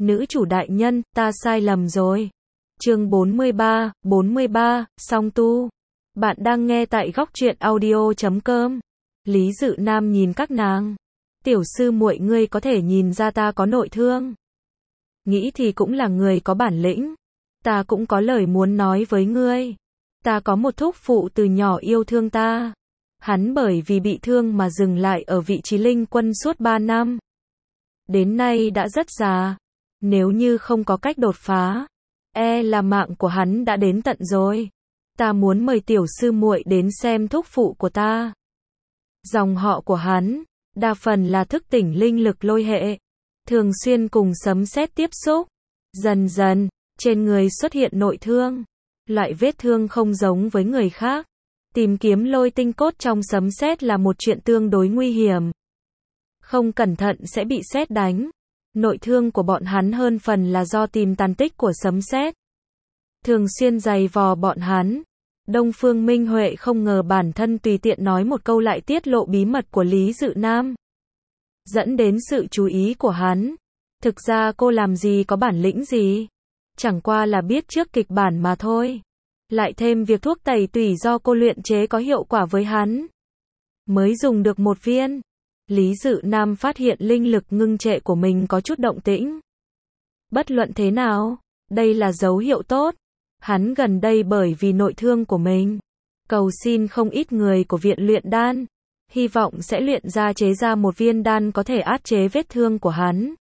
Nữ chủ đại nhân, ta sai lầm rồi. Chương 43, song tu. Bạn đang nghe tại góc truyện audio.com. Lý Dự Nam nhìn các nàng. Tiểu sư muội ngươi có thể nhìn ra ta có nội thương. Nghĩ thì cũng là người có bản lĩnh. Ta cũng có lời muốn nói với ngươi. Ta có một thúc phụ từ nhỏ yêu thương ta. Hắn bởi vì bị thương mà dừng lại ở vị trí linh quân suốt 3 năm. Đến nay đã rất già. Nếu như không có cách đột phá, là mạng của hắn đã đến tận rồi. Ta muốn mời tiểu sư muội đến xem thúc phụ của ta. Dòng họ của hắn, đa phần là thức tỉnh linh lực lôi hệ. Thường xuyên cùng sấm sét tiếp xúc. Dần dần, trên người xuất hiện nội thương. Loại vết thương không giống với người khác. Tìm kiếm lôi tinh cốt trong sấm sét là một chuyện tương đối nguy hiểm. Không cẩn thận sẽ bị sét đánh. Nội thương của bọn hắn hơn phần là do tìm tàn tích của sấm sét. Thường xuyên giày vò bọn hắn. Đông Phương Minh Huệ không ngờ bản thân tùy tiện nói một câu lại tiết lộ bí mật của Lý Dự Nam. Dẫn đến sự chú ý của hắn. Thực ra cô làm gì có bản lĩnh gì. Chẳng qua là biết trước kịch bản mà thôi. Lại thêm việc thuốc tẩy tủy do cô luyện chế có hiệu quả với hắn. Mới dùng được một viên. Lý Dự Nam phát hiện linh lực ngưng trệ của mình có chút động tĩnh. Bất luận thế nào, đây là dấu hiệu tốt. Hắn gần đây bởi vì nội thương của mình, cầu xin không ít người của viện luyện đan, hy vọng sẽ luyện chế ra một viên đan có thể át chế vết thương của hắn.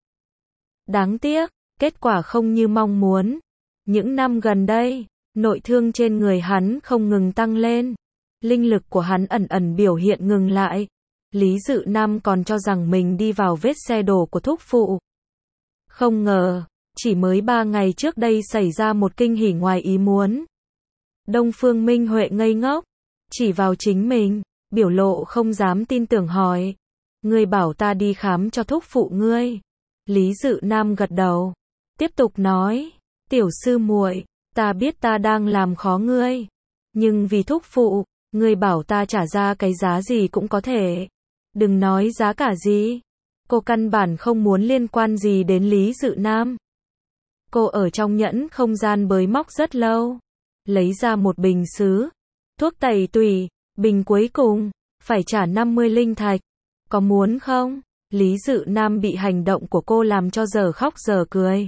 Đáng tiếc, kết quả không như mong muốn. Những năm gần đây, nội thương trên người hắn không ngừng tăng lên. Linh lực của hắn ẩn ẩn biểu hiện ngừng lại. Lý Dự Nam còn cho rằng mình đi vào vết xe đổ của thúc phụ. Không ngờ, chỉ mới 3 ngày trước đây xảy ra một kinh hỉ ngoài ý muốn. Đông Phương Minh Huệ ngây ngốc, chỉ vào chính mình, biểu lộ không dám tin tưởng hỏi. Ngươi bảo ta đi khám cho thúc phụ ngươi. Lý Dự Nam gật đầu, tiếp tục nói, tiểu sư muội, ta biết ta đang làm khó ngươi. Nhưng vì thúc phụ, ngươi bảo ta trả ra cái giá gì cũng có thể. Đừng nói giá cả gì. Cô căn bản không muốn liên quan gì đến Lý Dự Nam. Cô ở trong nhẫn không gian bới móc rất lâu. Lấy ra một bình sứ. Thuốc tẩy tủy. Bình cuối cùng. Phải trả 50 linh thạch. Có muốn không? Lý Dự Nam bị hành động của cô làm cho giờ khóc giờ cười.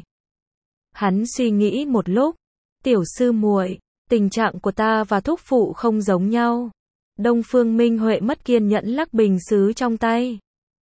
Hắn suy nghĩ một lúc. Tiểu sư muội, tình trạng của ta và thúc phụ không giống nhau. Đông Phương Minh Huệ mất kiên nhẫn lắc bình sứ trong tay.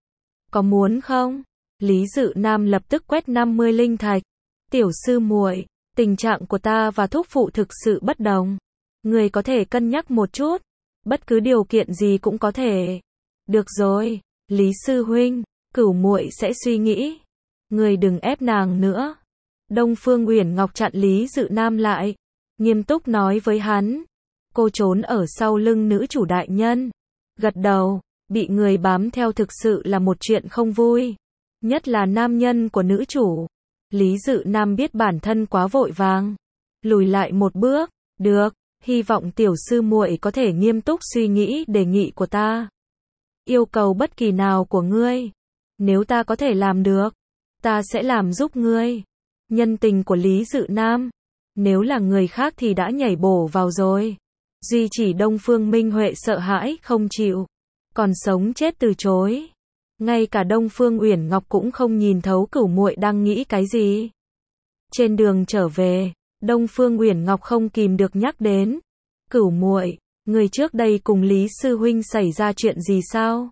Có muốn không? Lý Dự Nam lập tức quét 50 linh thạch. Tiểu sư muội, tình trạng của ta và thúc phụ thực sự bất đồng. Người có thể cân nhắc một chút. Bất cứ điều kiện gì cũng có thể. Được rồi, Lý sư huynh, cửu muội sẽ suy nghĩ. Người đừng ép nàng nữa. Đông Phương Uyển Ngọc chặn Lý Dự Nam lại. Nghiêm túc nói với hắn. Cô trốn ở sau lưng nữ chủ đại nhân. Gật đầu, bị người bám theo thực sự là một chuyện không vui. Nhất là nam nhân của nữ chủ. Lý Dự Nam biết bản thân quá vội vàng. Lùi lại một bước, được, hy vọng tiểu sư muội có thể nghiêm túc suy nghĩ đề nghị của ta. Yêu cầu bất kỳ nào của ngươi. Nếu ta có thể làm được, ta sẽ làm giúp ngươi. Nhân tình của Lý Dự Nam. Nếu là người khác thì đã nhảy bổ vào rồi. Duy chỉ Đông Phương Minh Huệ sợ hãi không chịu. Còn sống chết từ chối. Ngay cả Đông Phương Uyển Ngọc cũng không nhìn thấu cửu muội đang nghĩ cái gì. Trên đường trở về, Đông Phương Uyển Ngọc không kìm được nhắc đến. Cửu muội, người trước đây cùng Lý sư huynh xảy ra chuyện gì sao?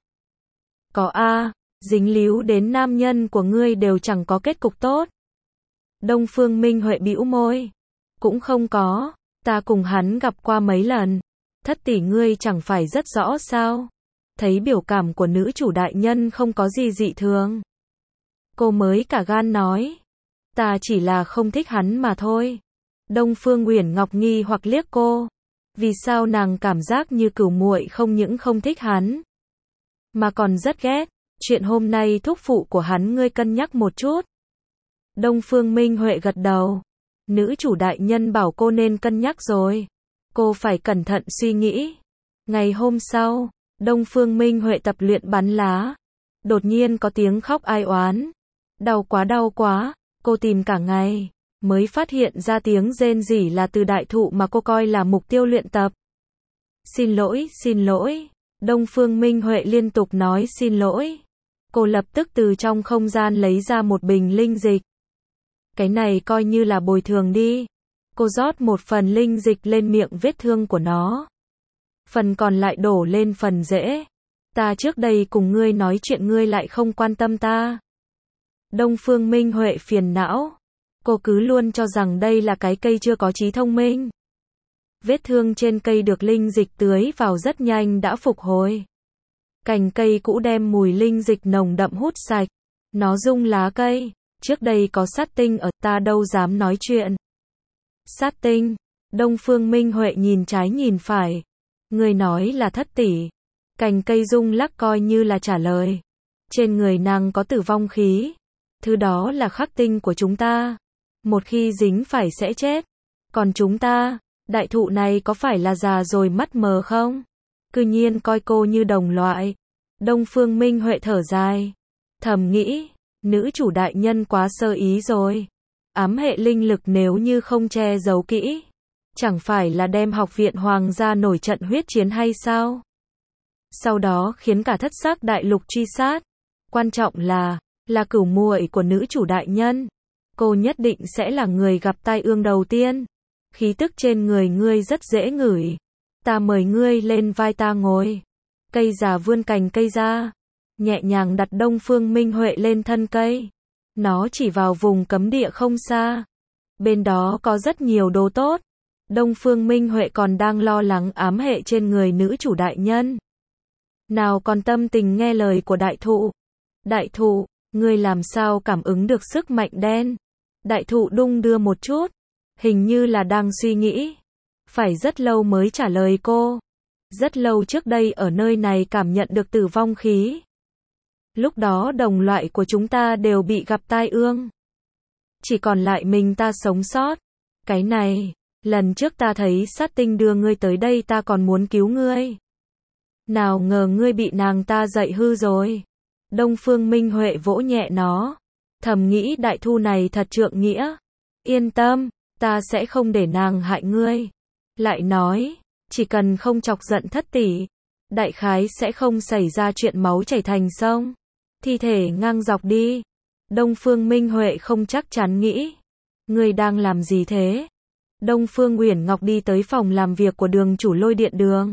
Có a, dính líu đến nam nhân của ngươi đều chẳng có kết cục tốt. Đông Phương Minh Huệ bĩu môi. Cũng không có, ta cùng hắn gặp qua mấy lần. Thất tỷ ngươi chẳng phải rất rõ sao? Thấy biểu cảm của nữ chủ đại nhân không có gì dị thường. Cô mới cả gan nói. Ta chỉ là không thích hắn mà thôi. Đông Phương Uyển Ngọc nghi hoặc liếc cô. Vì sao nàng cảm giác như cửu muội không những không thích hắn, mà còn rất ghét. Chuyện hôm nay thúc phụ của hắn ngươi cân nhắc một chút. Đông Phương Minh Huệ gật đầu. Nữ chủ đại nhân bảo cô nên cân nhắc rồi. Cô phải cẩn thận suy nghĩ. Ngày hôm sau, Đông Phương Minh Huệ tập luyện bắn lá. Đột nhiên có tiếng khóc ai oán. Đau quá, Cô tìm cả ngày, mới phát hiện ra tiếng rên rỉ là từ đại thụ mà cô coi là mục tiêu luyện tập. Xin lỗi, xin lỗi. Đông Phương Minh Huệ liên tục nói xin lỗi. Cô lập tức từ trong không gian lấy ra một bình linh dịch. Cái này coi như là bồi thường đi. Cô rót một phần linh dịch lên miệng vết thương của nó. Phần còn lại đổ lên phần rễ. Ta trước đây cùng ngươi nói chuyện ngươi lại không quan tâm ta. Đông Phương Minh Huệ phiền não. Cô cứ luôn cho rằng đây là cái cây chưa có trí thông minh. Vết thương trên cây được linh dịch tưới vào rất nhanh đã phục hồi. Cành cây cũ đem mùi linh dịch nồng đậm hút sạch. Nó rung lá cây. Trước đây có sát tinh ở, ta đâu dám nói chuyện. Sát tinh. Đông Phương Minh Huệ nhìn trái nhìn phải. Người nói là thất tỷ. Cành cây rung lắc coi như là trả lời. Trên người nàng có tử vong khí. Thứ đó là khắc tinh của chúng ta. Một khi dính phải sẽ chết. Còn chúng ta, đại thụ này có phải là già rồi mắt mờ không? Cư nhiên coi cô như đồng loại. Đông Phương Minh Huệ thở dài. Thầm nghĩ, nữ chủ đại nhân quá sơ ý rồi. Ám hệ linh lực nếu như không che giấu kỹ. Chẳng phải là đem học viện hoàng gia nổi trận huyết chiến hay sao? Sau đó khiến cả thất sắc đại lục truy sát. Quan trọng là cửu muội của nữ chủ đại nhân. Cô nhất định sẽ là người gặp tai ương đầu tiên. Khí tức trên người ngươi rất dễ ngửi. Ta mời ngươi lên vai ta ngồi. Cây già vươn cành cây ra. Nhẹ nhàng đặt Đông Phương Minh Huệ lên thân cây. Nó chỉ vào vùng cấm địa không xa. Bên đó có rất nhiều đồ tốt. Đông Phương Minh Huệ còn đang lo lắng ám hệ trên người nữ chủ đại nhân. Nào còn tâm tình nghe lời của đại thụ. Đại thụ, ngươi làm sao cảm ứng được sức mạnh đen? Đại thụ đung đưa một chút. Hình như là đang suy nghĩ. Phải rất lâu mới trả lời cô. Rất lâu trước đây ở nơi này cảm nhận được tử vong khí. Lúc đó đồng loại của chúng ta đều bị gặp tai ương. Chỉ còn lại mình ta sống sót. Cái này, lần trước ta thấy sát tinh đưa ngươi tới đây ta còn muốn cứu ngươi. Nào ngờ ngươi bị nàng ta dạy hư rồi. Đông Phương Minh Huệ vỗ nhẹ nó. Thầm nghĩ đại thu này thật trượng nghĩa. Yên tâm, ta sẽ không để nàng hại ngươi. Lại nói, chỉ cần không chọc giận thất tỷ, đại khái sẽ không xảy ra chuyện máu chảy thành sông. Thi thể ngang dọc đi. Đông Phương Minh Huệ không chắc chắn nghĩ. Ngươi đang làm gì thế? Đông Phương Uyển Ngọc đi tới phòng làm việc của đường chủ Lôi Điện Đường.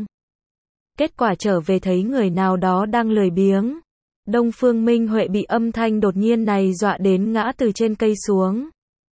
Kết quả trở về thấy người nào đó đang lười biếng. Đông Phương Minh Huệ bị âm thanh đột nhiên này dọa đến ngã từ trên cây xuống.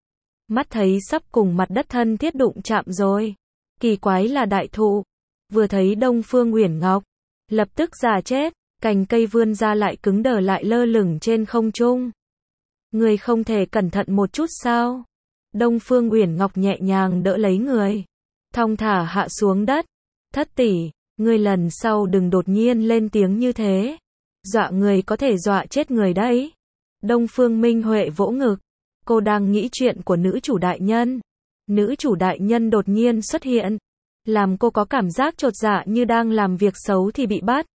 Mắt thấy sắp cùng mặt đất thân thiết đụng chạm rồi. Kỳ quái là đại thụ. Vừa thấy Đông Phương Uyển Ngọc, lập tức già chết, cành cây vươn ra lại cứng đờ lại lơ lửng trên không trung. Người không thể cẩn thận một chút sao? Đông Phương Uyển Ngọc nhẹ nhàng đỡ lấy người. Thong thả hạ xuống đất. Thất tỷ, ngươi lần sau đừng đột nhiên lên tiếng như thế. Dọa người có thể dọa chết người đấy. Đông Phương Minh Huệ vỗ ngực. Cô đang nghĩ chuyện của nữ chủ đại nhân. Nữ chủ đại nhân đột nhiên xuất hiện. Làm cô có cảm giác chột dạ như đang làm việc xấu thì bị bắt.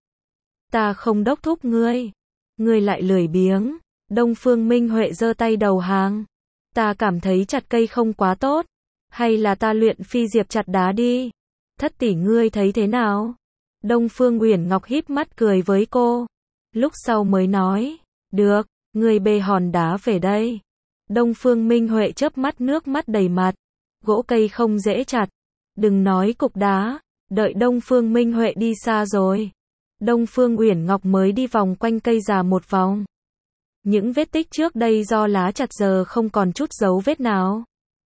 Ta không đốc thúc ngươi. Ngươi lại lười biếng. Đông Phương Minh Huệ giơ tay đầu hàng. Ta cảm thấy chặt cây không quá tốt. Hay là ta luyện phi diệp chặt đá đi. Thất tỷ ngươi thấy thế nào? Đông Phương Uyển Ngọc híp mắt cười với cô. Lúc sau mới nói. Được, ngươi bê hòn đá về đây. Đông Phương Minh Huệ chớp mắt nước mắt đầy mặt. Gỗ cây không dễ chặt. Đừng nói cục đá. Đợi Đông Phương Minh Huệ đi xa rồi. Đông Phương Uyển Ngọc mới đi vòng quanh cây già một vòng. Những vết tích trước đây do lá chặt giờ không còn chút dấu vết nào.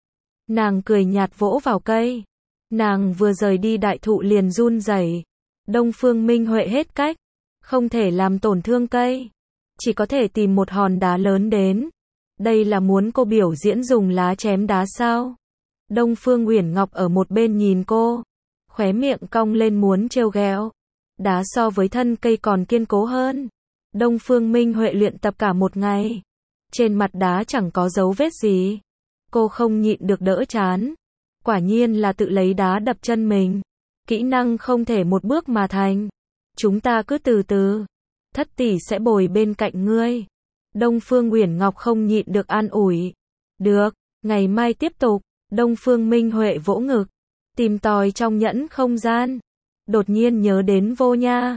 Nàng cười nhạt vỗ vào cây. Nàng vừa rời đi đại thụ liền run rẩy. Đông Phương Minh Huệ hết cách. Không thể làm tổn thương cây. Chỉ có thể tìm một hòn đá lớn đến. Đây là muốn cô biểu diễn dùng lá chém đá sao? Đông Phương Uyển Ngọc ở một bên nhìn cô. Khóe miệng cong lên muốn trêu ghẹo. Đá so với thân cây còn kiên cố hơn. Đông Phương Minh Huệ luyện tập cả một ngày. Trên mặt đá chẳng có dấu vết gì. Cô không nhịn được đỡ chán. Quả nhiên là tự lấy đá đập chân mình. Kỹ năng không thể một bước mà thành. Chúng ta cứ từ từ. Thất tỷ sẽ bồi bên cạnh ngươi. Đông Phương Uyển Ngọc không nhịn được an ủi. Được, ngày mai tiếp tục. Đông Phương Minh Huệ vỗ ngực, tìm tòi trong nhẫn không gian. Đột nhiên nhớ đến Vô Nha.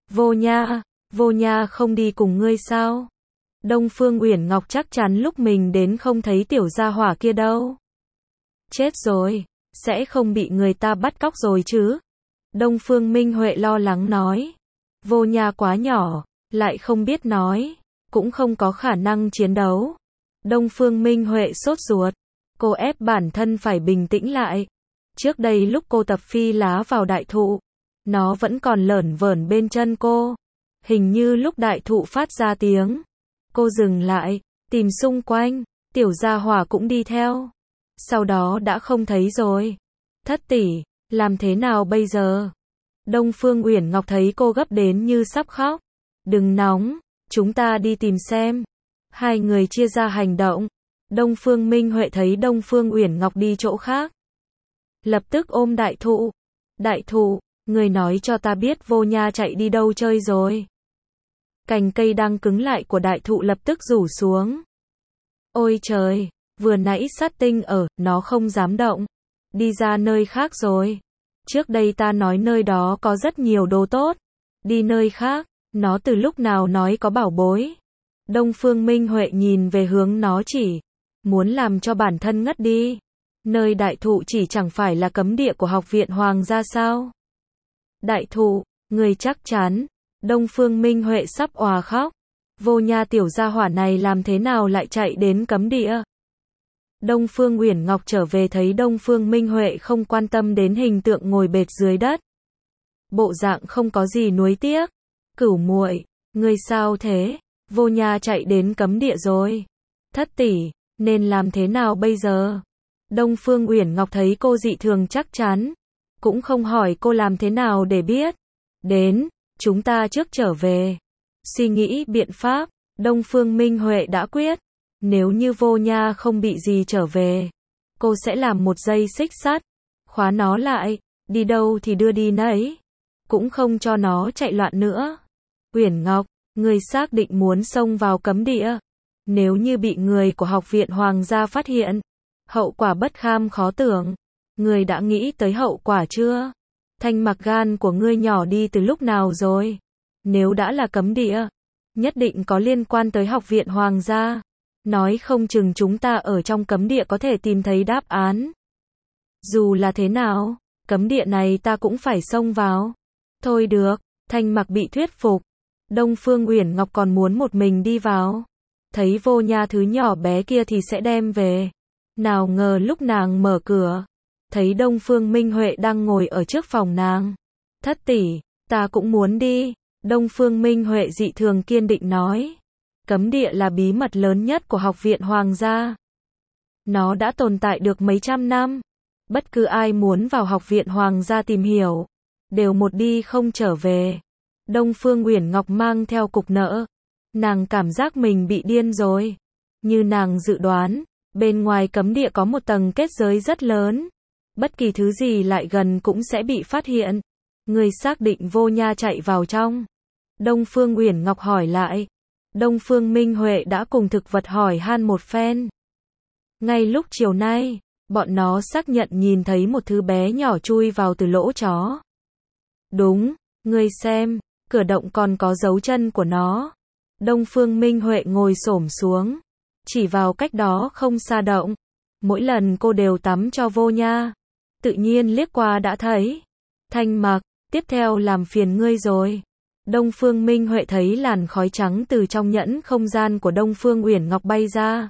Vô Nha không đi cùng ngươi sao? Đông Phương Uyển Ngọc chắc chắn lúc mình đến không thấy tiểu gia hỏa kia đâu. Chết rồi, sẽ không bị người ta bắt cóc rồi chứ? Đông Phương Minh Huệ lo lắng nói. Vô Nha quá nhỏ, lại không biết nói, cũng không có khả năng chiến đấu. Đông Phương Minh Huệ sốt ruột, cô ép bản thân phải bình tĩnh lại. Trước đây lúc cô tập phi lá vào đại thụ, nó vẫn còn lởn vởn bên chân cô. Hình như lúc đại thụ phát ra tiếng, cô dừng lại, tìm xung quanh, tiểu gia hỏa cũng đi theo. Sau đó đã không thấy rồi. Thất tỷ, làm thế nào bây giờ? Đông Phương Uyển Ngọc thấy cô gấp đến như sắp khóc. Đừng nóng, chúng ta đi tìm xem. Hai người chia ra hành động. Đông Phương Minh Huệ thấy Đông Phương Uyển Ngọc đi chỗ khác, lập tức ôm đại thụ. Đại thụ, người nói cho ta biết Vô Nha chạy đi đâu chơi rồi. Cành cây đang cứng lại của đại thụ lập tức rủ xuống. Ôi trời, vừa nãy sát tinh ở, nó không dám động. Đi ra nơi khác rồi. Trước đây ta nói nơi đó có rất nhiều đồ tốt. Đi nơi khác, nó từ lúc nào nói có bảo bối. Đông Phương Minh Huệ nhìn về hướng nó chỉ, muốn làm cho bản thân ngất đi. Nơi đại thụ chỉ chẳng phải là cấm địa của Học viện Hoàng gia sao? Đại thụ, người chắc chắn. Đông Phương Minh Huệ sắp òa khóc. Vô Nha tiểu gia hỏa này làm thế nào lại chạy đến cấm địa? Đông Phương Uyển Ngọc trở về thấy Đông Phương Minh Huệ không quan tâm đến hình tượng ngồi bệt dưới đất. Bộ dạng không có gì nuối tiếc. Cửu muội, ngươi sao thế? Vô Nha chạy đến cấm địa rồi. Thất tỷ, nên làm thế nào bây giờ? Đông Phương Uyển Ngọc thấy cô dị thường chắc chắn, cũng không hỏi cô làm thế nào để biết. Đến, chúng ta trước trở về. Suy nghĩ biện pháp, Đông Phương Minh Huệ đã quyết. Nếu như Vô Nha không bị gì trở về, cô sẽ làm một dây xích sắt, khóa nó lại, đi đâu thì đưa đi nấy, cũng không cho nó chạy loạn nữa. Uyển Ngọc, người xác định muốn xông vào cấm địa. Nếu như bị người của Học viện Hoàng gia phát hiện, hậu quả bất kham khó tưởng. Người đã nghĩ tới hậu quả chưa? Thanh Mặc gan của ngươi nhỏ đi từ lúc nào rồi? Nếu đã là cấm địa, nhất định có liên quan tới Học viện Hoàng gia. Nói không chừng chúng ta ở trong cấm địa có thể tìm thấy đáp án. Dù là thế nào, cấm địa này ta cũng phải xông vào. Thôi được, Thanh Mặc bị thuyết phục. Đông Phương Uyển Ngọc còn muốn một mình đi vào. Thấy Vô Nha thứ nhỏ bé kia thì sẽ đem về. Nào ngờ lúc nàng mở cửa, thấy Đông Phương Minh Huệ đang ngồi ở trước phòng nàng. Thất tỷ, ta cũng muốn đi. Đông Phương Minh Huệ dị thường kiên định nói. Cấm địa là bí mật lớn nhất của Học viện Hoàng gia. Nó đã tồn tại được mấy trăm năm. Bất cứ ai muốn vào Học viện Hoàng gia tìm hiểu, đều một đi không trở về. Đông Phương Uyển Ngọc mang theo cục nợ. Nàng cảm giác mình bị điên rồi. Như nàng dự đoán, bên ngoài cấm địa có một tầng kết giới rất lớn. Bất kỳ thứ gì lại gần cũng sẽ bị phát hiện. Người xác định Vô Nha chạy vào trong. Đông Phương Uyển Ngọc hỏi lại. Đông Phương Minh Huệ đã cùng thực vật hỏi han một phen. Ngay lúc chiều nay, bọn nó xác nhận nhìn thấy một thứ bé nhỏ chui vào từ lỗ chó. Đúng, ngươi xem, cửa động còn có dấu chân của nó. Đông Phương Minh Huệ ngồi xổm xuống, chỉ vào cách đó không xa động. Mỗi lần cô đều tắm cho Vô Nha, tự nhiên liếc qua đã thấy. Thanh Mặc, tiếp theo làm phiền ngươi rồi. Đông Phương Minh Huệ thấy làn khói trắng từ trong nhẫn không gian của Đông Phương Uyển Ngọc bay ra.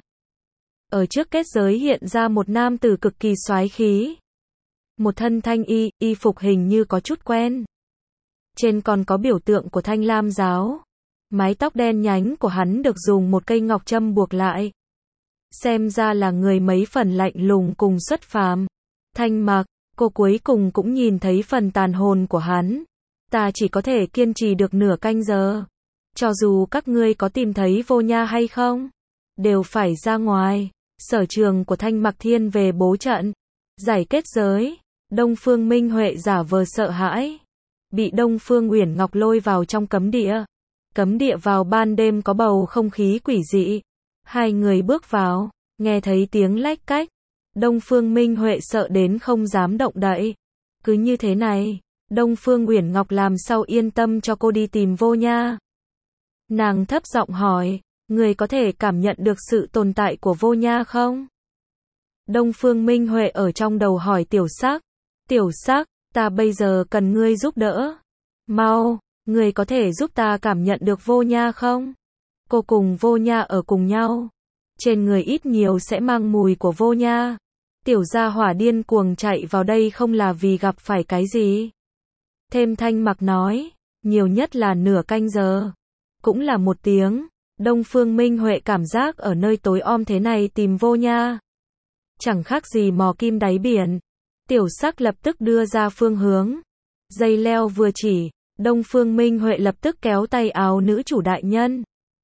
Ở trước kết giới hiện ra một nam tử cực kỳ soái khí. Một thân thanh y phục hình như có chút quen. Trên còn có biểu tượng của Thanh Lam giáo. Mái tóc đen nhánh của hắn được dùng một cây ngọc châm buộc lại. Xem ra là người mấy phần lạnh lùng cùng xuất phàm. Thanh Mặc, cô cuối cùng cũng nhìn thấy phần tàn hồn của hắn. Ta chỉ có thể kiên trì được nửa canh giờ. Cho dù các ngươi có tìm thấy Vô Nha hay không, đều phải ra ngoài. Sở trường của Thanh Mặc thiên về bố trận, giải kết giới. Đông Phương Minh Huệ giả vờ sợ hãi, bị Đông Phương Uyển Ngọc lôi vào trong cấm địa. Cấm địa vào ban đêm có bầu không khí quỷ dị. Hai người bước vào, Nghe thấy tiếng lách cách, Đông Phương Minh Huệ sợ đến không dám động đậy. Cứ như thế này, Đông Phương Uyển Ngọc làm sao yên tâm cho cô đi tìm Vô Nha. Nàng thấp giọng hỏi, người có thể cảm nhận được sự tồn tại của Vô Nha không? Đông Phương Minh Huệ ở trong đầu hỏi Tiểu Sắc. Tiểu Sắc, ta bây giờ cần ngươi giúp đỡ. Mau, ngươi có thể giúp ta cảm nhận được Vô Nha không? Cô cùng Vô Nha ở cùng nhau. Trên người ít nhiều sẽ mang mùi của Vô Nha. Tiểu gia hỏa điên cuồng chạy vào đây không là vì gặp phải cái gì. Thêm Thanh Mặc nói, nhiều nhất là nửa canh giờ. Cũng là 1 tiếng. Đông Phương Minh Huệ cảm giác ở nơi tối om thế này tìm Vô Nha. Chẳng khác gì mò kim đáy biển. Tiểu Sắc lập tức đưa ra phương hướng. Dây leo vừa chỉ, Đông Phương Minh Huệ lập tức kéo tay áo nữ chủ đại nhân.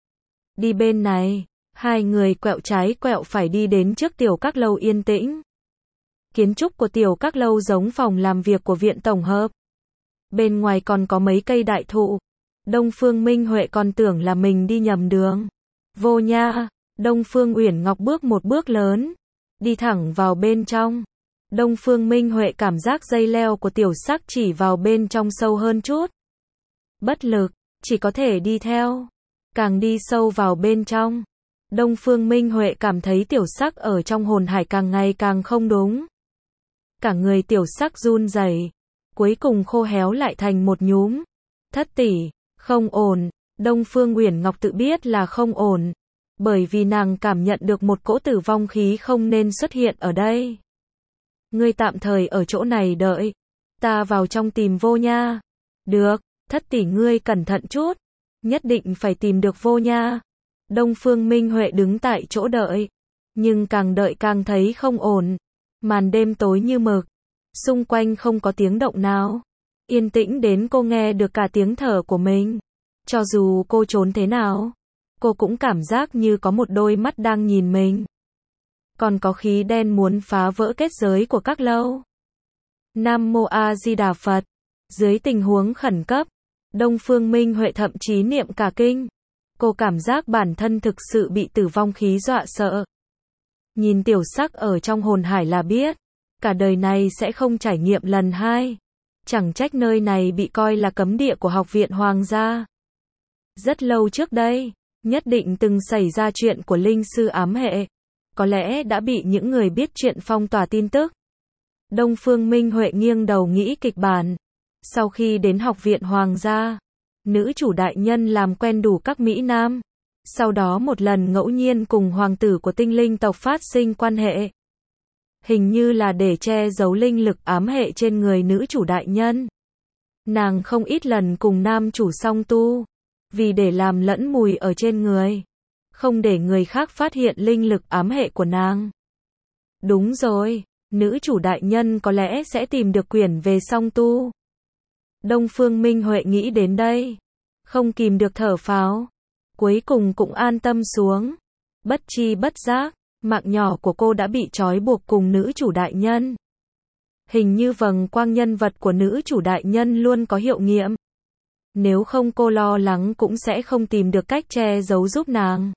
Đi bên này, hai người quẹo trái quẹo phải đi đến trước tiểu các lâu yên tĩnh. Kiến trúc của tiểu các lâu giống phòng làm việc của viện tổng hợp. Bên ngoài còn có mấy cây đại thụ. Đông Phương Minh Huệ còn tưởng là mình đi nhầm đường. Vô Nha, Đông Phương Uyển Ngọc bước một bước lớn, đi thẳng vào bên trong. Đông Phương Minh Huệ cảm giác dây leo của Tiểu Sắc chỉ vào bên trong sâu hơn chút. Bất lực, chỉ có thể đi theo. Càng đi sâu vào bên trong, Đông Phương Minh Huệ cảm thấy Tiểu Sắc ở trong hồn hải càng ngày càng không đúng. Cả người Tiểu Sắc run rẩy, cuối cùng khô héo lại thành một nhúm. Thất tỷ, không ổn. Đông Phương Uyển Ngọc tự biết là không ổn, bởi vì nàng cảm nhận được một cỗ tử vong khí không nên xuất hiện ở đây. Ngươi tạm thời ở chỗ này đợi, ta vào trong tìm Vô Nha. Được, thất tỷ ngươi cẩn thận chút, nhất định phải tìm được Vô Nha. Đông Phương Minh Huệ đứng tại chỗ đợi, nhưng càng đợi càng thấy không ổn. Màn đêm tối như mực, xung quanh không có tiếng động nào, yên tĩnh đến cô nghe được cả tiếng thở của mình. Cho dù cô trốn thế nào, cô cũng cảm giác như có một đôi mắt đang nhìn mình. Còn có khí đen muốn phá vỡ kết giới của các lâu. Nam Mô A Di Đà Phật. Dưới tình huống khẩn cấp, Đông Phương Minh Huệ thậm chí niệm cả kinh. Cô cảm giác bản thân thực sự bị tử vong khí dọa sợ. Nhìn Tiểu Sắc ở trong hồn hải là biết, cả đời này sẽ không trải nghiệm lần 2. Chẳng trách nơi này bị coi là cấm địa của Học viện Hoàng gia. Rất lâu trước đây, nhất định từng xảy ra chuyện của linh sư ám hệ. Có lẽ đã bị những người biết chuyện phong tỏa tin tức. Đông Phương Minh Huệ nghiêng đầu nghĩ kịch bản. Sau khi đến Học viện Hoàng gia, nữ chủ đại nhân làm quen đủ các mỹ nam. Sau đó một lần ngẫu nhiên cùng hoàng tử của tinh linh tộc phát sinh quan hệ. Hình như là để che giấu linh lực ám hệ trên người nữ chủ đại nhân. Nàng không ít lần cùng nam chủ song tu, vì để làm lẫn mùi ở trên người, không để người khác phát hiện linh lực ám hệ của nàng. Đúng rồi, nữ chủ đại nhân có lẽ sẽ tìm được quyển về song tu. Đông Phương Minh Huệ nghĩ đến đây, không kìm được thở phào, cuối cùng cũng an tâm xuống. Bất chi bất giác, mạng nhỏ của cô đã bị trói buộc cùng nữ chủ đại nhân. Hình như vầng quang nhân vật của nữ chủ đại nhân luôn có hiệu nghiệm. Nếu không cô lo lắng cũng sẽ không tìm được cách che giấu giúp nàng.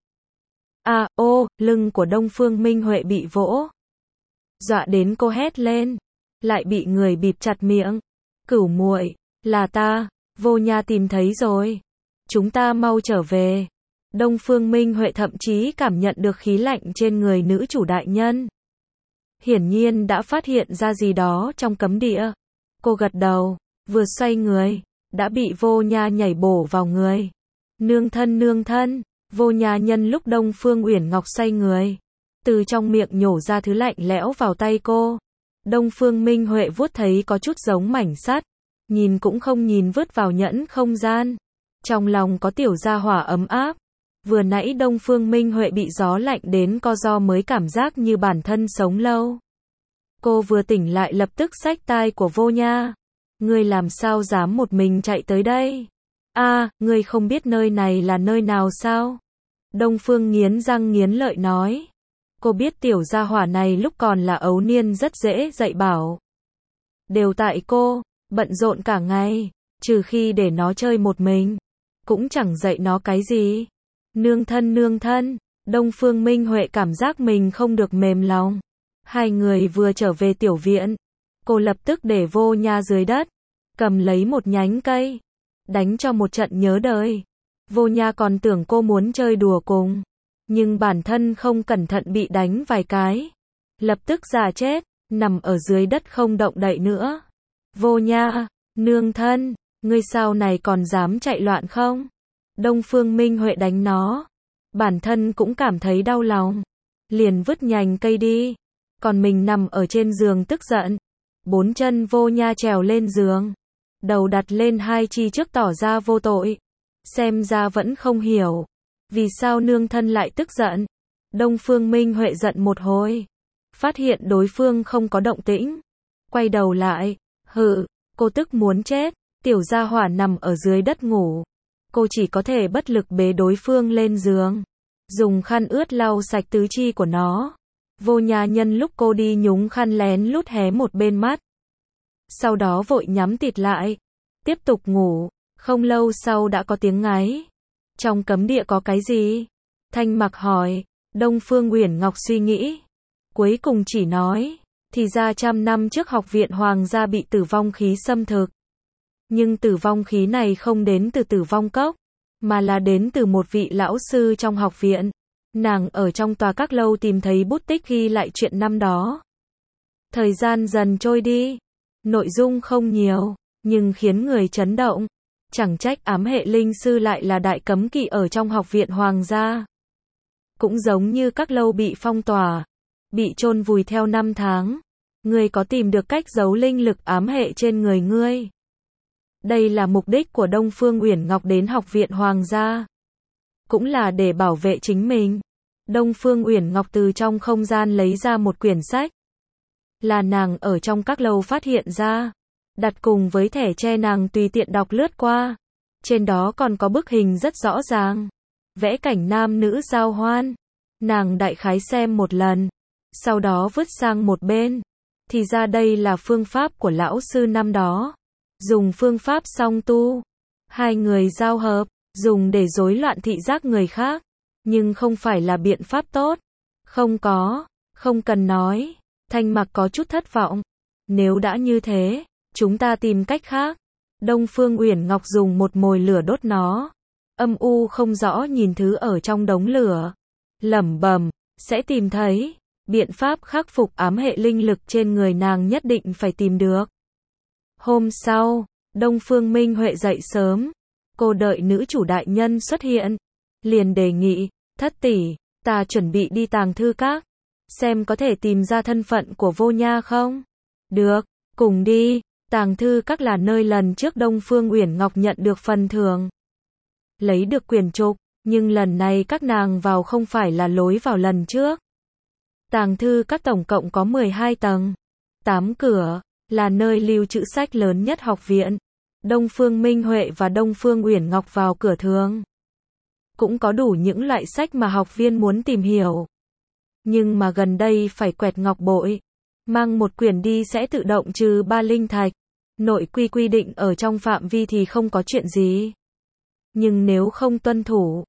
Lưng của Đông Phương Minh Huệ bị vỗ. Dọa đến cô hét lên, lại bị người bịt chặt miệng. Cửu muội, là ta, Vô Nha tìm thấy rồi. Chúng ta mau trở về. Đông Phương Minh Huệ thậm chí cảm nhận được khí lạnh trên người nữ chủ đại nhân. Hiển nhiên đã phát hiện ra gì đó trong cấm địa. Cô gật đầu, vừa xoay người, đã bị Vô Nha nhảy bổ vào người. Nương thân, Vô Nha nhân lúc Đông Phương Uyển Ngọc xoay người, từ trong miệng nhổ ra thứ lạnh lẽo vào tay cô. Đông Phương Minh Huệ vuốt thấy có chút giống mảnh sắt, nhìn cũng không nhìn vứt vào nhẫn không gian. Trong lòng có tiểu gia hỏa ấm áp. Vừa nãy Đông Phương Minh Huệ bị gió lạnh đến co ro mới cảm giác như bản thân sống lâu. Cô vừa tỉnh lại lập tức xách tai của Vô Nha. Ngươi làm sao dám một mình chạy tới đây? Ngươi không biết nơi này là nơi nào sao? Đông Phương nghiến răng nghiến lợi nói. Cô biết tiểu gia hỏa này lúc còn là ấu niên rất dễ dạy bảo. Đều tại cô, bận rộn cả ngày, trừ khi để nó chơi một mình, cũng chẳng dạy nó cái gì. Nương thân, Đông Phương Minh Huệ cảm giác mình không được mềm lòng. Hai người vừa trở về tiểu viện, cô lập tức để Vô Nha dưới đất, cầm lấy một nhánh cây, đánh cho một trận nhớ đời. Vô Nha còn tưởng cô muốn chơi đùa cùng, nhưng bản thân không cẩn thận bị đánh vài cái, lập tức giả chết, nằm ở dưới đất không động đậy nữa. Vô Nha, nương thân, ngươi sau này còn dám chạy loạn không? Đông Phương Minh Huệ đánh nó, bản thân cũng cảm thấy đau lòng, liền vứt nhành cây đi, còn mình nằm ở trên giường tức giận. Bốn chân Vô Nha trèo lên giường, đầu đặt lên hai chi trước tỏ ra vô tội, xem ra vẫn không hiểu vì sao nương thân lại tức giận. Đông Phương Minh Huệ giận một hồi, phát hiện đối phương không có động tĩnh, quay đầu lại, hự, cô tức muốn chết. Tiểu gia hỏa nằm ở dưới đất ngủ, cô chỉ có thể bất lực bế đối phương lên giường, dùng khăn ướt lau sạch tứ chi của nó. Vô Nha nhân lúc cô đi nhúng khăn lén lút hé một bên mắt, sau đó vội nhắm tịt lại, tiếp tục ngủ. Không lâu sau đã có tiếng ngáy. Trong cấm địa có cái gì? Thanh Mặc hỏi. Đông Phương Uyển Ngọc suy nghĩ, cuối cùng chỉ nói, thì ra 100 năm trước học viện hoàng gia bị tử vong khí xâm thực. Nhưng tử vong khí này không đến từ tử vong cốc, mà là đến từ một vị lão sư trong học viện. Nàng ở trong tòa các lâu tìm thấy bút tích ghi lại chuyện năm đó. Thời gian dần trôi đi, nội dung không nhiều, nhưng khiến người chấn động. Chẳng trách ám hệ linh sư lại là đại cấm kỵ ở trong học viện hoàng gia. Cũng giống như các lâu bị phong tỏa, bị chôn vùi theo năm tháng. Ngươi có tìm được cách giấu linh lực ám hệ trên người ngươi? Đây là mục đích của Đông Phương Uyển Ngọc đến học viện hoàng gia, cũng là để bảo vệ chính mình. Đông Phương Uyển Ngọc từ trong không gian lấy ra một quyển sách, là nàng ở trong các lâu phát hiện ra, đặt cùng với thẻ tre nàng tùy tiện đọc lướt qua. Trên đó còn có bức hình rất rõ ràng, vẽ cảnh nam nữ giao hoan. Nàng đại khái xem một lần, sau đó vứt sang một bên. Thì ra đây là phương pháp của lão sư năm đó, dùng phương pháp song tu, hai người giao hợp, dùng để rối loạn thị giác người khác, nhưng không phải là biện pháp tốt. Không cần nói. Thanh Mặc có chút thất vọng. Nếu đã như thế, chúng ta tìm cách khác. Đông Phương Uyển Ngọc dùng một mồi lửa đốt nó, âm u không rõ nhìn thứ ở trong đống lửa, lẩm bẩm, sẽ tìm thấy. Biện pháp khắc phục ám hệ linh lực trên người nàng nhất định phải tìm được. Hôm sau, Đông Phương Minh Huệ dậy sớm, cô đợi nữ chủ đại nhân xuất hiện, liền đề nghị, thất tỷ, ta chuẩn bị đi tàng thư các, xem có thể tìm ra thân phận của Vô Nha không? Được, cùng đi. Tàng thư các là nơi lần trước Đông Phương Uyển Ngọc nhận được phần thưởng, lấy được quyển trục, nhưng lần này các nàng vào không phải là lối vào lần trước. Tàng thư các tổng cộng có 12 tầng, 8 cửa, là nơi lưu trữ sách lớn nhất học viện. Đông Phương Minh Huệ và Đông Phương Uyển Ngọc vào cửa thường, cũng có đủ những loại sách mà học viên muốn tìm hiểu. Nhưng mà gần đây phải quẹt ngọc bội, mang một quyển đi sẽ tự động trừ 3 linh thạch. Nội quy quy định ở trong phạm vi thì không có chuyện gì, nhưng nếu không tuân thủ,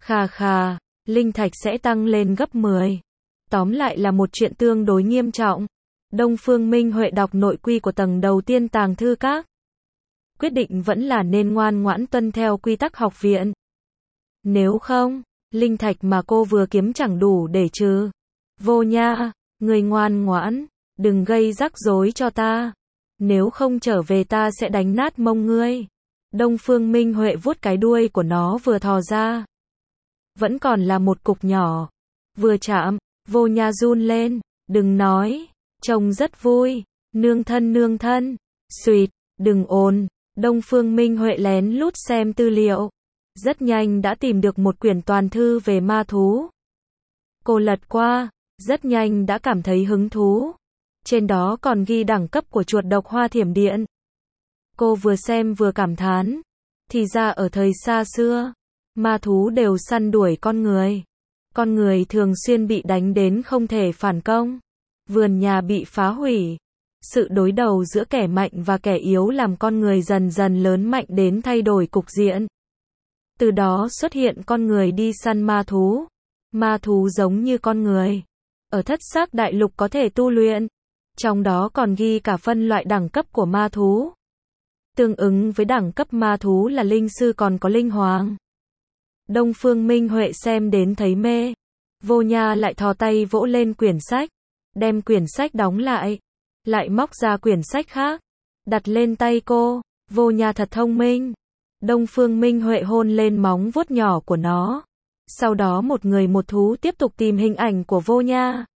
linh thạch sẽ tăng lên gấp 10. Tóm lại là một chuyện tương đối nghiêm trọng. Đông Phương Minh Huệ đọc nội quy của tầng đầu tiên tàng thư các, quyết định vẫn là nên ngoan ngoãn tuân theo quy tắc học viện. Nếu không, linh thạch mà cô vừa kiếm chẳng đủ để trừ. Vô Nha, người ngoan ngoãn, đừng gây rắc rối cho ta. Nếu không trở về ta sẽ đánh nát mông ngươi. Đông Phương Minh Huệ vuốt cái đuôi của nó vừa thò ra, vẫn còn là một cục nhỏ. Vừa chạm, Vô Nha run lên. Đừng nói, trông rất vui. Nương thân. Xuyệt, đừng ồn. Đông Phương Minh Huệ lén lút xem tư liệu, rất nhanh đã tìm được một quyển toàn thư về ma thú. Cô lật qua, rất nhanh đã cảm thấy hứng thú. Trên đó còn ghi đẳng cấp của chuột độc hoa thiểm điện. Cô vừa xem vừa cảm thán, thì ra ở thời xa xưa, ma thú đều săn đuổi con người. Con người thường xuyên bị đánh đến không thể phản công, vườn nhà bị phá hủy. Sự đối đầu giữa kẻ mạnh và kẻ yếu làm con người dần dần lớn mạnh đến thay đổi cục diện. Từ đó xuất hiện con người đi săn ma thú. Ma thú giống như con người. Ở thất sắc đại lục có thể tu luyện. Trong đó còn ghi cả phân loại đẳng cấp của ma thú. Tương ứng với đẳng cấp ma thú là linh sư còn có linh hoàng. Đông Phương Minh Huệ xem đến thấy mê. Vô Nha lại thò tay vỗ lên quyển sách. Đem quyển sách đóng lại. Lại móc ra quyển sách khác. Đặt lên tay cô. Vô Nha thật thông minh. Đông Phương Minh Huệ hôn lên móng vuốt nhỏ của nó. Sau đó một người một thú tiếp tục tìm hình ảnh của Vô Nha.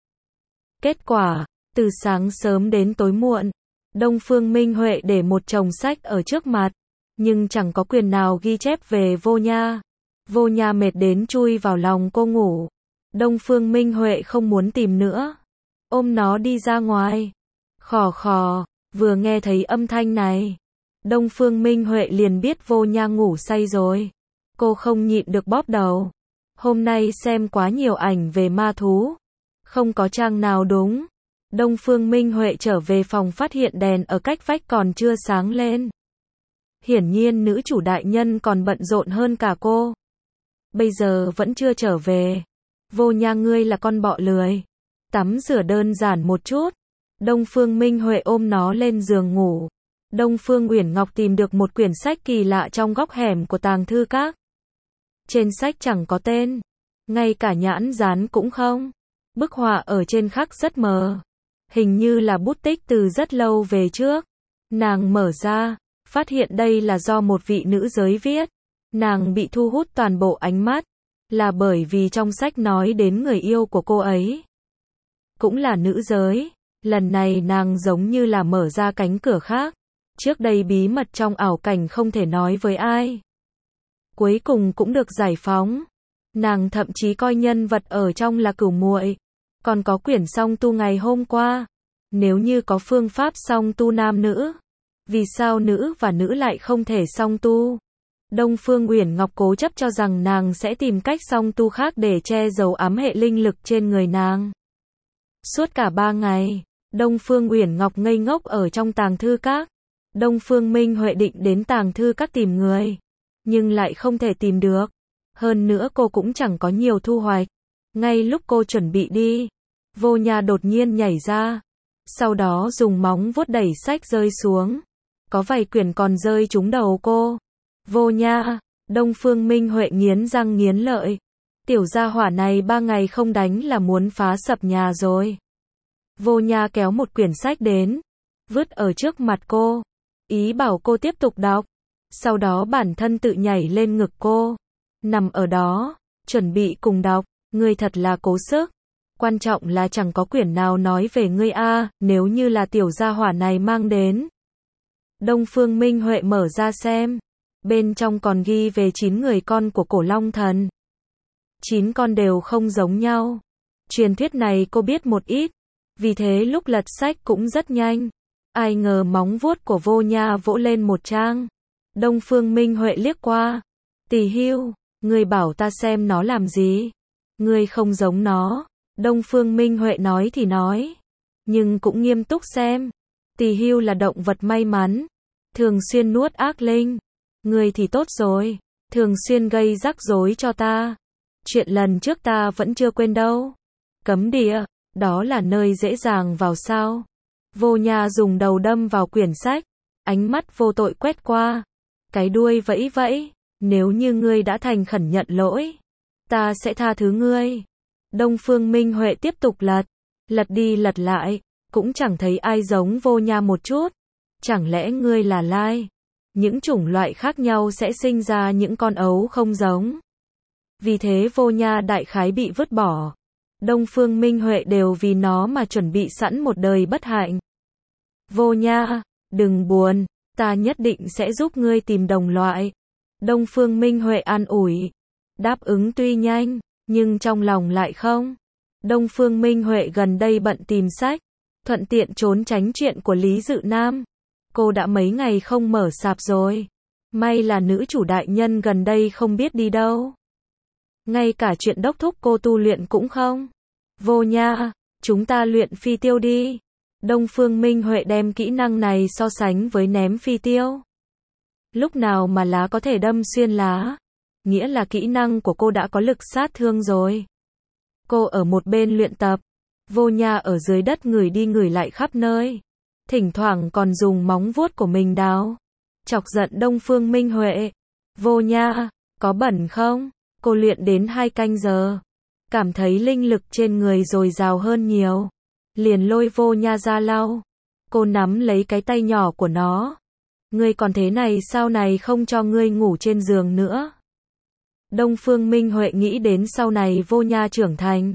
Kết quả, từ sáng sớm đến tối muộn, Đông Phương Minh Huệ để một chồng sách ở trước mặt, nhưng chẳng có quyền nào ghi chép về Vô Nha. Vô Nha mệt đến chui vào lòng cô ngủ. Đông Phương Minh Huệ không muốn tìm nữa. Ôm nó đi ra ngoài. Khò khò, vừa nghe thấy âm thanh này. Đông Phương Minh Huệ liền biết Vô Nha ngủ say rồi. Cô không nhịn được bóp đầu. Hôm nay xem quá nhiều ảnh về ma thú. Không có trang nào đúng. Đông Phương Minh Huệ trở về phòng phát hiện đèn ở cách vách còn chưa sáng lên. Hiển nhiên nữ chủ đại nhân còn bận rộn hơn cả cô. Bây giờ vẫn chưa trở về. Vô Nha ngươi là con bọ lười. Tắm rửa đơn giản một chút. Đông Phương Minh Huệ ôm nó lên giường ngủ. Đông Phương Uyển Ngọc tìm được một quyển sách kỳ lạ trong góc hẻm của tàng thư các. Trên sách chẳng có tên. Ngay cả nhãn dán cũng không. Bức họa ở trên khắc rất mờ. Hình như là bút tích từ rất lâu về trước. Nàng mở ra, phát hiện đây là do một vị nữ giới viết. Nàng bị thu hút toàn bộ ánh mắt. Là bởi vì trong sách nói đến người yêu của cô ấy. Cũng là nữ giới. Lần này nàng giống như là mở ra cánh cửa khác. Trước đây bí mật trong ảo cảnh không thể nói với ai. Cuối cùng cũng được giải phóng. Nàng thậm chí coi nhân vật ở trong là cửu muội. Còn có quyển song tu ngày hôm qua. Nếu như có phương pháp song tu nam nữ, vì sao nữ và nữ lại không thể song tu? Đông Phương Uyển Ngọc cố chấp cho rằng nàng sẽ tìm cách song tu khác để che giấu ám hệ linh lực trên người nàng. Suốt cả 3 ngày, Đông Phương Uyển Ngọc ngây ngốc ở trong tàng thư các. Đông Phương Minh Huệ định đến tàng thư các tìm người, nhưng lại không thể tìm được. Hơn nữa cô cũng chẳng có nhiều thu hoạch. Ngay lúc cô chuẩn bị đi, Vô Nha đột nhiên nhảy ra. Sau đó dùng móng vuốt đẩy sách rơi xuống. Có vài quyển còn rơi trúng đầu cô. Vô Nha, Đông Phương Minh Huệ nghiến răng nghiến lợi. Tiểu gia hỏa này 3 ngày không đánh là muốn phá sập nhà rồi. Vô Nha kéo một quyển sách đến, vứt ở trước mặt cô. Ý bảo cô tiếp tục đọc. Sau đó bản thân tự nhảy lên ngực cô. Nằm ở đó, chuẩn bị cùng đọc. Ngươi thật là cố sức. Quan trọng là chẳng có quyển nào nói về ngươi a, nếu như là tiểu gia hỏa này mang đến. Đông Phương Minh Huệ mở ra xem. Bên trong còn ghi về 9 người con của Cổ Long Thần. 9 con đều không giống nhau. Truyền thuyết này cô biết một ít. Vì thế lúc lật sách cũng rất nhanh. Ai ngờ móng vuốt của Vô Nha vỗ lên một trang. Đông Phương Minh Huệ liếc qua. Tỳ Hưu, ngươi bảo ta xem nó làm gì? Ngươi không giống nó. Đông Phương Minh Huệ nói thì nói. Nhưng cũng nghiêm túc xem. Tỳ Hưu là động vật may mắn. Thường xuyên nuốt ác linh. Ngươi thì tốt rồi. Thường xuyên gây rắc rối cho ta. Chuyện lần trước ta vẫn chưa quên đâu. Cấm địa, đó là nơi dễ dàng vào sao? Vô Nha dùng đầu đâm vào quyển sách. Ánh mắt vô tội quét qua. Cái đuôi vẫy vẫy. Nếu như ngươi đã thành khẩn nhận lỗi, ta sẽ tha thứ ngươi. Đông Phương Minh Huệ tiếp tục lật. Lật đi lật lại. Cũng chẳng thấy ai giống Vô Nha một chút. Chẳng lẽ ngươi là lai? Những chủng loại khác nhau sẽ sinh ra những con ấu không giống. Vì thế Vô Nha đại khái bị vứt bỏ. Đông Phương Minh Huệ đều vì nó mà chuẩn bị sẵn một đời bất hạnh. Vô Nha, đừng buồn, ta nhất định sẽ giúp ngươi tìm đồng loại. Đông Phương Minh Huệ an ủi. Đáp ứng tuy nhanh, nhưng trong lòng lại không. Đông Phương Minh Huệ gần đây bận tìm sách, thuận tiện trốn tránh chuyện của Lý Dự Nam. Cô đã mấy ngày không mở sạp rồi. May là nữ chủ đại nhân gần đây không biết đi đâu. Ngay cả chuyện đốc thúc cô tu luyện cũng không. Vô Nha, chúng ta luyện phi tiêu đi. Đông Phương Minh Huệ đem kỹ năng này so sánh với ném phi tiêu. Lúc nào mà lá có thể đâm xuyên lá, nghĩa là kỹ năng của cô đã có lực sát thương rồi. Cô ở một bên luyện tập. Vô Nha ở dưới đất ngửi đi ngửi lại khắp nơi. Thỉnh thoảng còn dùng móng vuốt của mình đào. Chọc giận Đông Phương Minh Huệ. Vô Nha, có bẩn không? Cô luyện đến 2 canh giờ. Cảm thấy linh lực trên người dồi dào hơn nhiều. Liền lôi Vô Nha ra lau. Cô nắm lấy cái tay nhỏ của nó. Ngươi còn thế này sau này không cho ngươi ngủ trên giường nữa. Đông Phương Minh Huệ nghĩ đến sau này Vô Nha trưởng thành.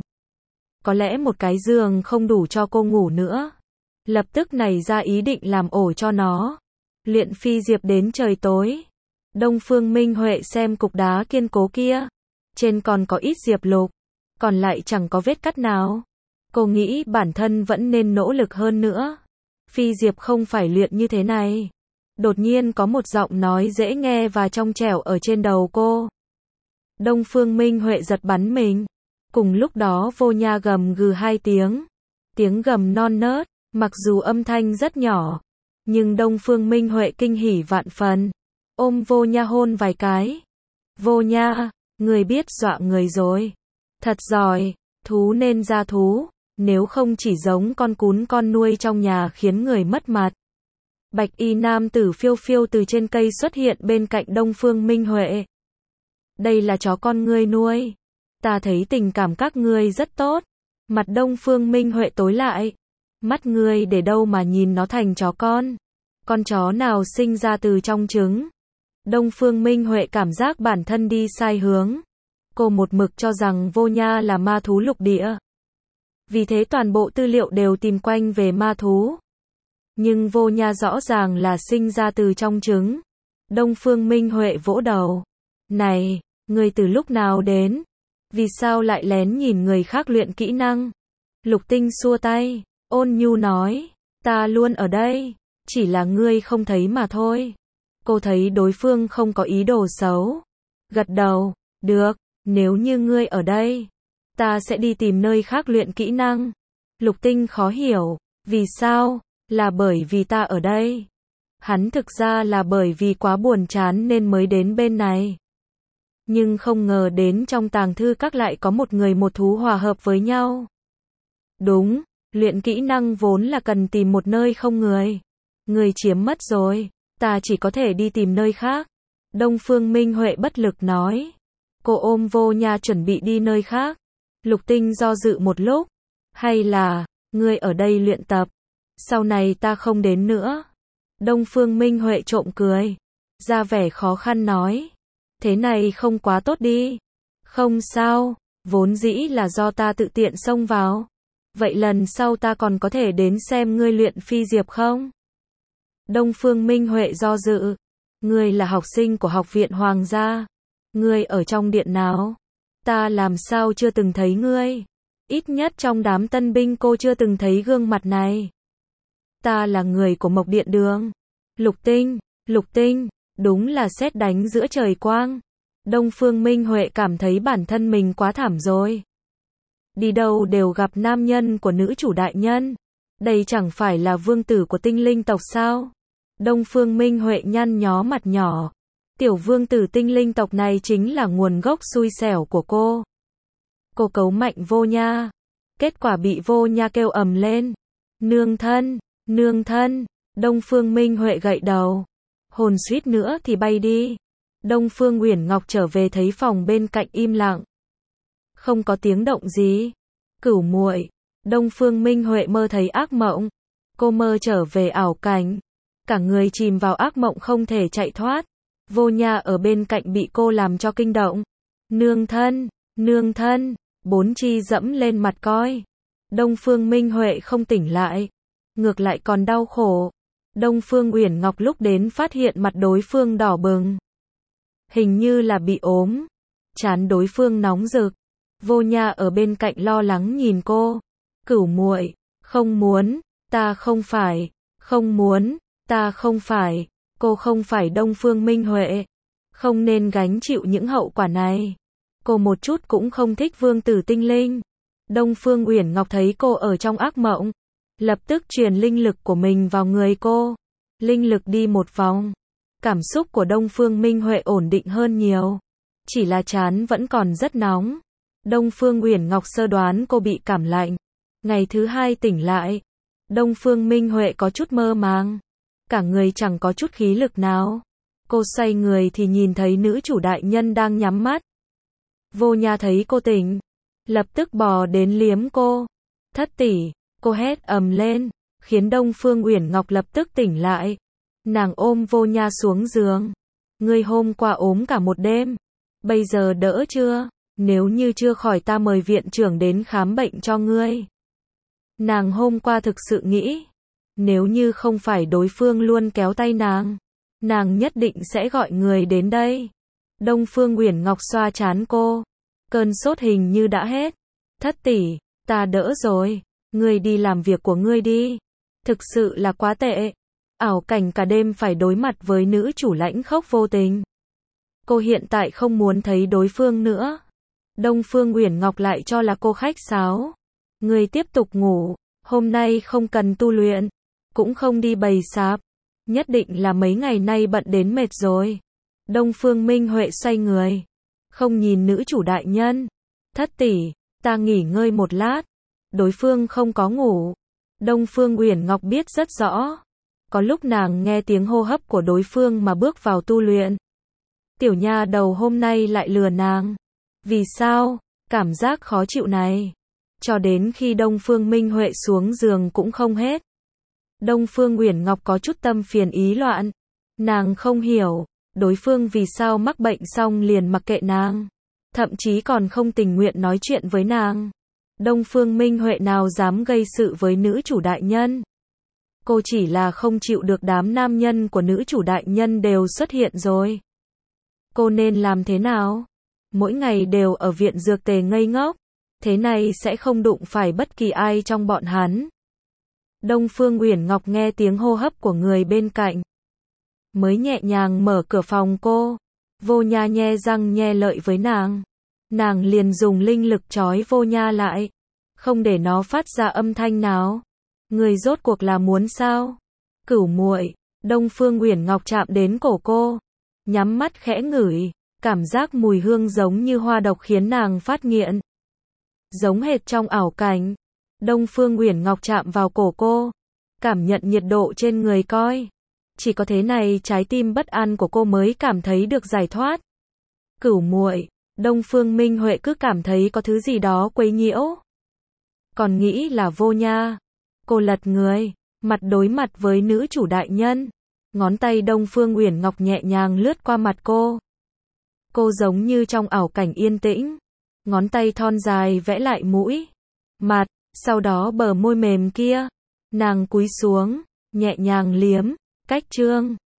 Có lẽ một cái giường không đủ cho cô ngủ nữa. Lập tức nảy ra ý định làm ổ cho nó. Luyện phi diệp đến trời tối. Đông Phương Minh Huệ xem cục đá kiên cố kia. Trên còn có ít diệp lục. Còn lại chẳng có vết cắt nào. Cô nghĩ bản thân vẫn nên nỗ lực hơn nữa. Phi diệp không phải luyện như thế này. Đột nhiên có một giọng nói dễ nghe và trong trẻo ở trên đầu cô. Đông Phương Minh Huệ giật bắn mình. Cùng lúc đó Vô Nha gầm gừ 2 tiếng. Tiếng gầm non nớt, mặc dù âm thanh rất nhỏ. Nhưng Đông Phương Minh Huệ kinh hỉ vạn phần. Ôm Vô Nha hôn vài cái. Vô Nha, người biết dọa người rồi. Thật giỏi, thú nên ra thú. Nếu không chỉ giống con cún con nuôi trong nhà khiến người mất mặt. Bạch y nam tử phiêu phiêu từ trên cây xuất hiện bên cạnh Đông Phương Minh Huệ. Đây là chó con ngươi nuôi. Ta thấy tình cảm các ngươi rất tốt. Mặt Đông Phương Minh Huệ tối lại. Mắt ngươi để đâu mà nhìn nó thành chó con. Con chó nào sinh ra từ trong trứng. Đông Phương Minh Huệ cảm giác bản thân đi sai hướng. Cô một mực cho rằng Vô Nha là ma thú lục địa. Vì thế toàn bộ tư liệu đều tìm quanh về ma thú. Nhưng Vô Nha rõ ràng là sinh ra từ trong trứng. Đông Phương Minh Huệ vỗ đầu. Này, ngươi từ lúc nào đến? Vì sao lại lén nhìn người khác luyện kỹ năng? Lục Tinh xua tay, ôn nhu nói, ta luôn ở đây, chỉ là ngươi không thấy mà thôi. Cô thấy đối phương không có ý đồ xấu. Gật đầu, được, nếu như ngươi ở đây, ta sẽ đi tìm nơi khác luyện kỹ năng. Lục Tinh khó hiểu, vì sao? Là bởi vì ta ở đây. Hắn thực ra là bởi vì quá buồn chán nên mới đến bên này. Nhưng không ngờ đến trong tàng thư các lại có một người một thú hòa hợp với nhau. Đúng, luyện kỹ năng vốn là cần tìm một nơi không người. Người chiếm mất rồi, ta chỉ có thể đi tìm nơi khác. Đông Phương Minh Huệ bất lực nói. Cô ôm Vô Nha chuẩn bị đi nơi khác. Lục Tinh do dự một lúc. Hay là, ngươi ở đây luyện tập. Sau này ta không đến nữa. Đông Phương Minh Huệ trộm cười. Ra vẻ khó khăn nói. Thế này không quá tốt đi. Không sao, vốn dĩ là do ta tự tiện xông vào. Vậy lần sau ta còn có thể đến xem ngươi luyện phi diệp không? Đông Phương Minh Huệ do dự. Ngươi là học sinh của học viện Hoàng gia. Ngươi ở trong điện nào? Ta làm sao chưa từng thấy ngươi? Ít nhất trong đám tân binh cô chưa từng thấy gương mặt này. Ta là người của Mộc Điện Đường. Lục Tinh, đúng là sét đánh giữa trời quang. Đông Phương Minh Huệ cảm thấy bản thân mình quá thảm rồi. Đi đâu đều gặp nam nhân của nữ chủ đại nhân. Đây chẳng phải là vương tử của tinh linh tộc sao? Đông Phương Minh Huệ nhăn nhó mặt nhỏ. Tiểu vương tử tinh linh tộc này chính là nguồn gốc xui xẻo của cô. Cô cấu mạnh Vô Nha. Kết quả bị Vô Nha kêu ầm lên. Nương thân, Đông Phương Minh Huệ gậy đầu. Hồn suýt nữa thì bay đi. Đông Phương Uyển Ngọc trở về thấy phòng bên cạnh im lặng. Không có tiếng động gì. Cửu muội, Đông Phương Minh Huệ mơ thấy ác mộng. Cô mơ trở về ảo cảnh. Cả người chìm vào ác mộng không thể chạy thoát. Vô Nha ở bên cạnh bị cô làm cho kinh động. Nương thân, bốn chi dẫm lên mặt coi. Đông Phương Minh Huệ không tỉnh lại. Ngược lại còn đau khổ. Đông Phương Uyển Ngọc lúc đến phát hiện mặt đối phương đỏ bừng. Hình như là bị ốm. Trán đối phương nóng rực. Vô Nha ở bên cạnh lo lắng nhìn cô. Cửu muội, không muốn, ta không phải, cô không phải Đông Phương Minh Huệ. Không nên gánh chịu những hậu quả này. Cô một chút cũng không thích vương tử tinh linh. Đông Phương Uyển Ngọc thấy cô ở trong ác mộng. Lập tức truyền linh lực của mình vào người cô. Linh lực đi một vòng. Cảm xúc của Đông Phương Minh Huệ ổn định hơn nhiều. Chỉ là trán vẫn còn rất nóng. Đông Phương Uyển Ngọc sơ đoán cô bị cảm lạnh. Ngày thứ hai tỉnh lại, Đông Phương Minh Huệ có chút mơ màng, cả người chẳng có chút khí lực nào. Cô xoay người thì nhìn thấy nữ chủ đại nhân đang nhắm mắt. Vô Nha thấy cô tỉnh, lập tức bò đến liếm cô. Thất tỷ, cô hét ầm lên, khiến Đông Phương Uyển Ngọc lập tức tỉnh lại. Nàng ôm Vô Nha xuống giường. Ngươi hôm qua ốm cả một đêm, bây giờ đỡ chưa? Nếu như chưa khỏi ta mời viện trưởng đến khám bệnh cho ngươi. Nàng hôm qua thực sự nghĩ, nếu như không phải đối phương luôn kéo tay nàng nhất định sẽ gọi người đến đây. Đông Phương Uyển Ngọc xoa trán cô, cơn sốt hình như đã hết. Thất tỷ, ta đỡ rồi, ngươi đi làm việc của ngươi đi. Thực sự là quá tệ. Ảo cảnh cả đêm phải đối mặt với nữ chủ lãnh khốc vô tình. Cô hiện tại không muốn thấy đối phương nữa. Đông Phương Uyển Ngọc lại cho là cô khách sáo. Ngươi tiếp tục ngủ, hôm nay không cần tu luyện, cũng không đi bày sạp, nhất định là mấy ngày nay bận đến mệt rồi. Đông Phương Minh Huệ xoay người, không nhìn nữ chủ đại nhân. Thất tỷ, ta nghỉ ngơi một lát. Đối phương không có ngủ. Đông Phương Uyển Ngọc biết rất rõ. Có lúc nàng nghe tiếng hô hấp của đối phương mà bước vào tu luyện. Tiểu nha đầu hôm nay lại lừa nàng. Vì sao? Cảm giác khó chịu này, cho đến khi Đông Phương Minh Huệ xuống giường cũng không hết. Đông Phương Uyển Ngọc có chút tâm phiền ý loạn. Nàng không hiểu, đối phương vì sao mắc bệnh xong liền mặc kệ nàng, thậm chí còn không tình nguyện nói chuyện với nàng. Đông Phương Minh Huệ nào dám gây sự với nữ chủ đại nhân. Cô chỉ là không chịu được đám nam nhân của nữ chủ đại nhân đều xuất hiện rồi. Cô nên làm thế nào? Mỗi ngày đều ở viện dược tề ngây ngốc, thế này sẽ không đụng phải bất kỳ ai trong bọn hắn. Đông Phương Uyển Ngọc nghe tiếng hô hấp của người bên cạnh, mới nhẹ nhàng mở cửa phòng cô. Vô Nha nhe răng nhe lợi với nàng liền dùng linh lực trói Vô Nha lại, không để nó phát ra âm thanh nào. Người rốt cuộc là muốn sao? Cửu muội. Đông Phương Uyển Ngọc chạm đến cổ cô, nhắm mắt khẽ ngửi, cảm giác mùi hương giống như hoa độc khiến nàng phát nghiện. Giống hệt trong ảo cảnh. Đông Phương Uyển Ngọc chạm vào cổ cô, cảm nhận nhiệt độ trên người coi. Chỉ có thế này trái tim bất an của cô mới cảm thấy được giải thoát. Cửu muội. Đông Phương Minh Huệ cứ cảm thấy có thứ gì đó quấy nhiễu. Còn nghĩ là Vô Nha. Cô lật người, mặt đối mặt với nữ chủ đại nhân. Ngón tay Đông Phương Uyển Ngọc nhẹ nhàng lướt qua mặt cô. Cô giống như trong ảo cảnh yên tĩnh. Ngón tay thon dài vẽ lại mũi, mặt, sau đó bờ môi mềm kia. Nàng cúi xuống, nhẹ nhàng liếm, cách trương.